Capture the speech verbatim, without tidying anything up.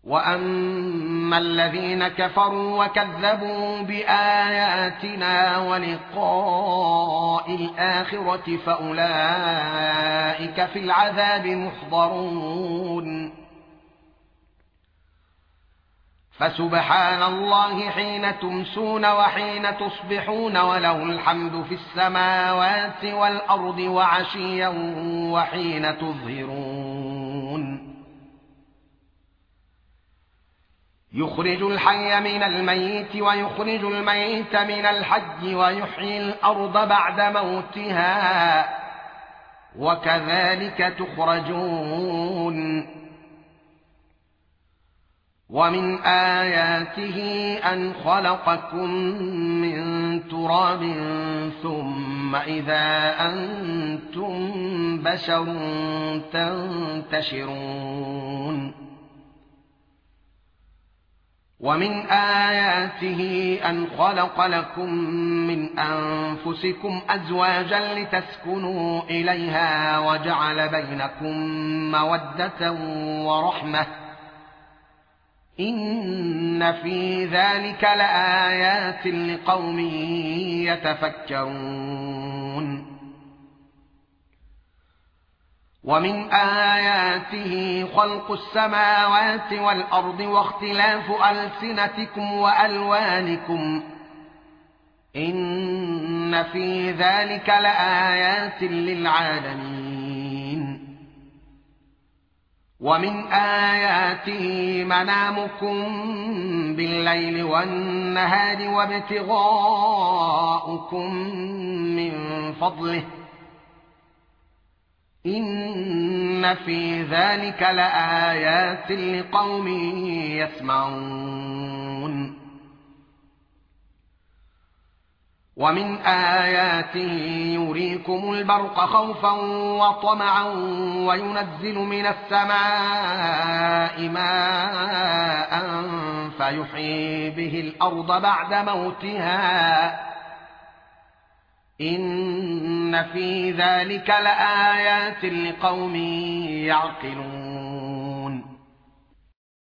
وأما الذين كفروا وكذبوا بآياتنا ولقاء الآخرة فأولئك في العذاب محضرون. فسبحان الله حين تمسون وحين تصبحون، وله الحمد في السماوات والأرض وعشيا وحين تظهرون. يخرج الحي من الميت ويخرج الميت من الحي ويحيي الأرض بعد موتها وكذلك تخرجون. ومن آياته أن خلقكم من تراب ثم إذا أنتم بشر تنتشرون. ومن آياته أن خلق لكم من أنفسكم أزواجا لتسكنوا إليها وجعل بينكم مودة ورحمة، إن في ذلك لآيات لقوم يتفكرون. ومن آياته خلق السماوات والأرض واختلاف ألسنتكم وألوانكم، إن في ذلك لآيات للعالمين. ومن آياته منامكم بالليل والنهار وابتغاؤكم من فضله، إن في ذلك لآيات لقوم يسمعون. ومن آياته يريكم البرق خوفا وطمعا وينزل من السماء ماء فيحيي به الأرض بعد موتها، إن في ذلك لآيات لقوم يعقلون.